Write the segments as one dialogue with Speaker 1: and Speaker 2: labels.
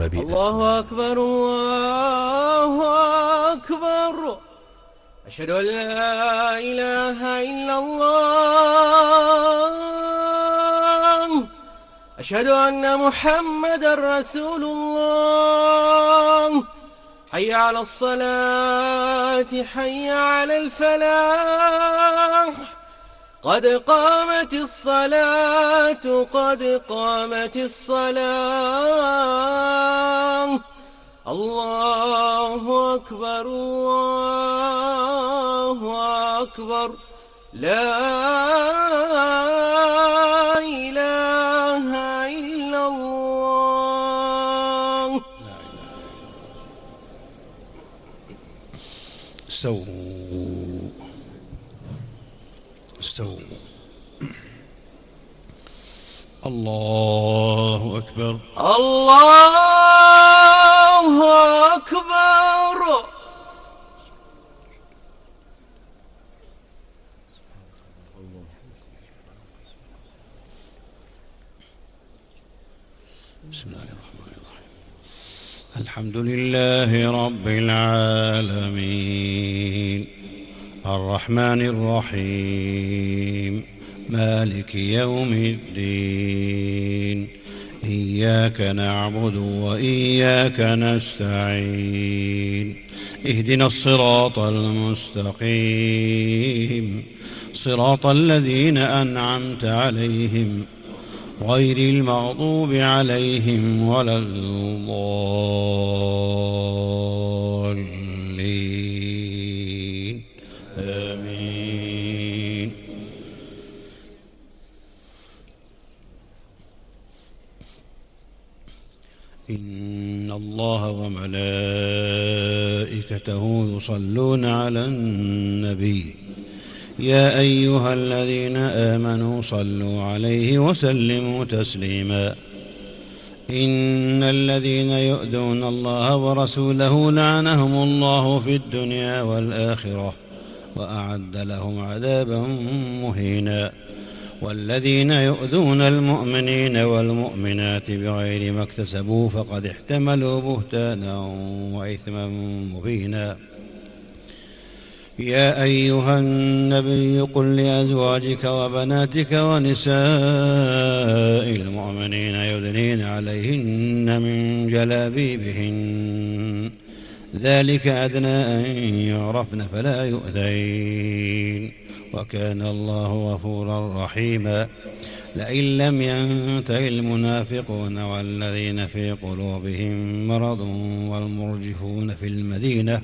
Speaker 1: الله أكبر الله أكبر. أشهد أن لا إله إلا الله. أشهد أن محمدا رسول الله. حي على الصلاة حي على الفلاح. قد قامت الصلاة قد قامت الصلاة. الله أكبر الله أكبر. لا إله إلا الله.
Speaker 2: استووا. الله أكبر
Speaker 1: الله أكبر.
Speaker 2: بسم الله الرحمن الرحيم. الحمد لله رب العالمين الرحمن الرحيم مالك يوم الدين. إياك نعبد وإياك نستعين. اهدنا الصراط المستقيم صراط الذين أنعمت عليهم غير المغضوب عليهم ولا الضالين. آمين. إن الله وملائكته يصلون على النبي يا أيها الذين آمنوا صلوا عليه وسلموا تسليما. إن الذين يؤذون الله ورسوله لعنهم الله في الدنيا والآخرة وأعد لهم عذابا مهينا. والذين يؤذون المؤمنين والمؤمنات بغير ما اكتسبوا فقد احتملوا بهتانا وإثما مبينا. يا أيها النبي قل لأزواجك وبناتك ونساء المؤمنين يدنين عليهن من جلابيبهن ذلك أدنى أن يعرفن فلا يؤذين وكان الله غفورا رحيما. لئن لم ينته المنافقون والذين في قلوبهم مرض والمرجفون في المدينة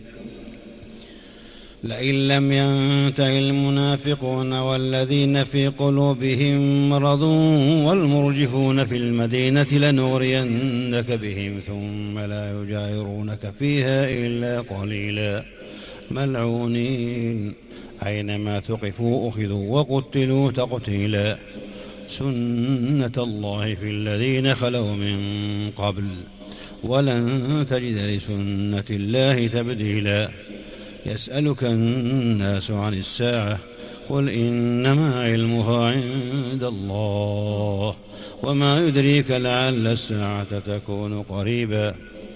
Speaker 2: لنغرينك بهم ثم لا يجاورونك فيها إلا قليلا ملعونين أينما ثقفوا أخذوا وقتلوا تقتيلا. سنة الله في الذين خلوا من قبل ولن تجد لسنة الله تبديلا. يسألك الناس عن الساعة قل إنما علمها عند الله وما يدريك لعل الساعة تكون قريبا.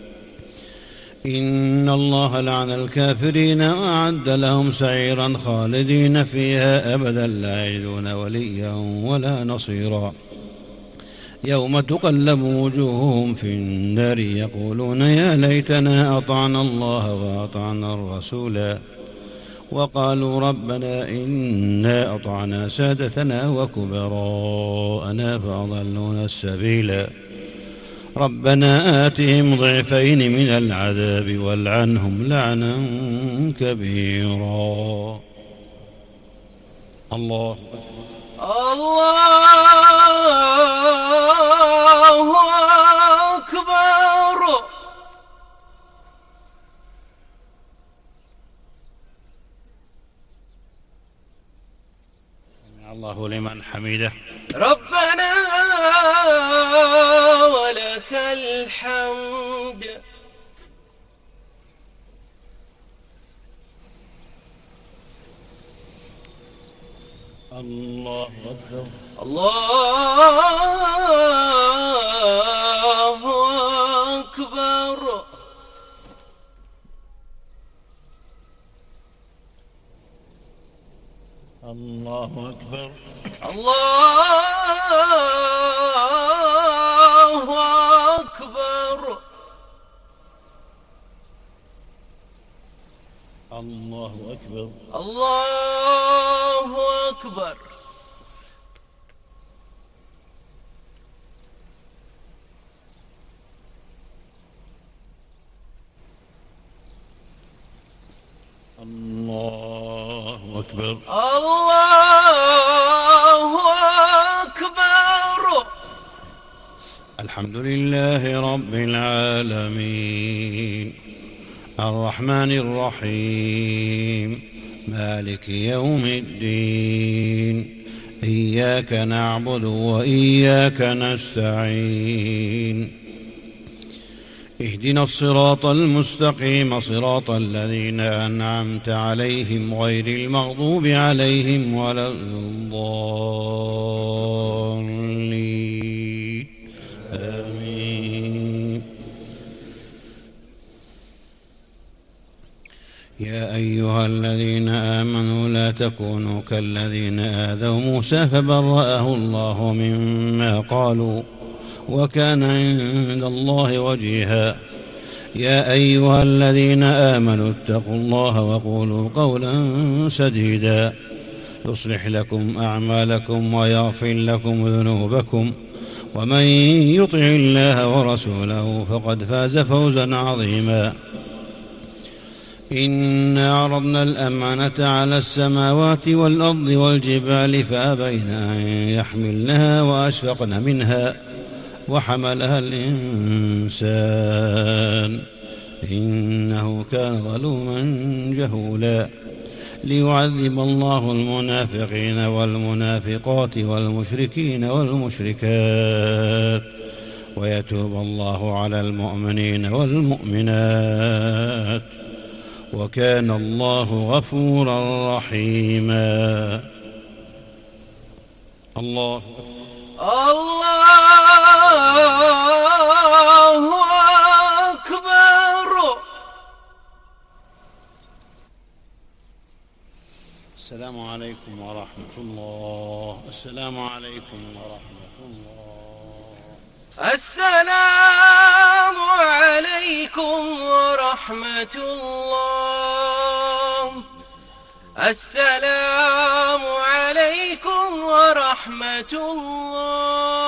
Speaker 2: إن الله لعن الكافرين وأعد لهم سعيرا خالدين فيها أبدا لا يجدون وليا ولا نصيرا. يوم تقلب وجوههم في النار يقولون يا ليتنا أطعنا الله وأطعنا الرسولا وقالوا ربنا إنا أطعنا سادتنا وكبراءنا فأضلونا السبيلا. ربنا آتهم ضعفين من العذاب والعنهم لعنا كبيرا. الله
Speaker 1: أكبر.
Speaker 2: الله لمن حمده.
Speaker 1: ربنا ولك الحمد.
Speaker 2: الله أكبر.
Speaker 1: الله أكبر.
Speaker 3: الله أكبر.
Speaker 1: الله أكبر.
Speaker 3: الله أكبر.
Speaker 1: الله أكبر.
Speaker 3: الله أكبر.
Speaker 1: الله أكبر.
Speaker 2: الحمد لله رب العالمين الرحمن الرحيم مالك يوم الدين إياك نعبد وإياك نستعين اهدنا الصراط المستقيم صراط الذين أنعمت عليهم غير المغضوب عليهم ولا الضالين آمين. يا أيها الذين آمنوا لا تكونوا كالذين آذوا موسى فبرأه الله مما قالوا وكان عند الله وجيها. يا أيها الذين آمنوا اتقوا الله وقولوا قولا سديدا يصلح لكم أعمالكم ويغفر لكم ذنوبكم ومن يطع الله ورسوله فقد فاز فوزا عظيما. إنا عرضنا الأمانة على السماوات والأرض والجبال فأبين أن يحملنها وأشفقن منها وحملها الإنسان إنه كان ظلوما جهولا. ليعذب الله المنافقين والمنافقات والمشركين والمشركات ويتوب الله على المؤمنين والمؤمنات وكان الله غفورا رحيما. الله
Speaker 1: أكبر.
Speaker 2: السلام عليكم ورحمة الله. السلام عليكم ورحمة الله.
Speaker 1: السلام عليكم ورحمة الله. السلام عليكم ورحمة الله.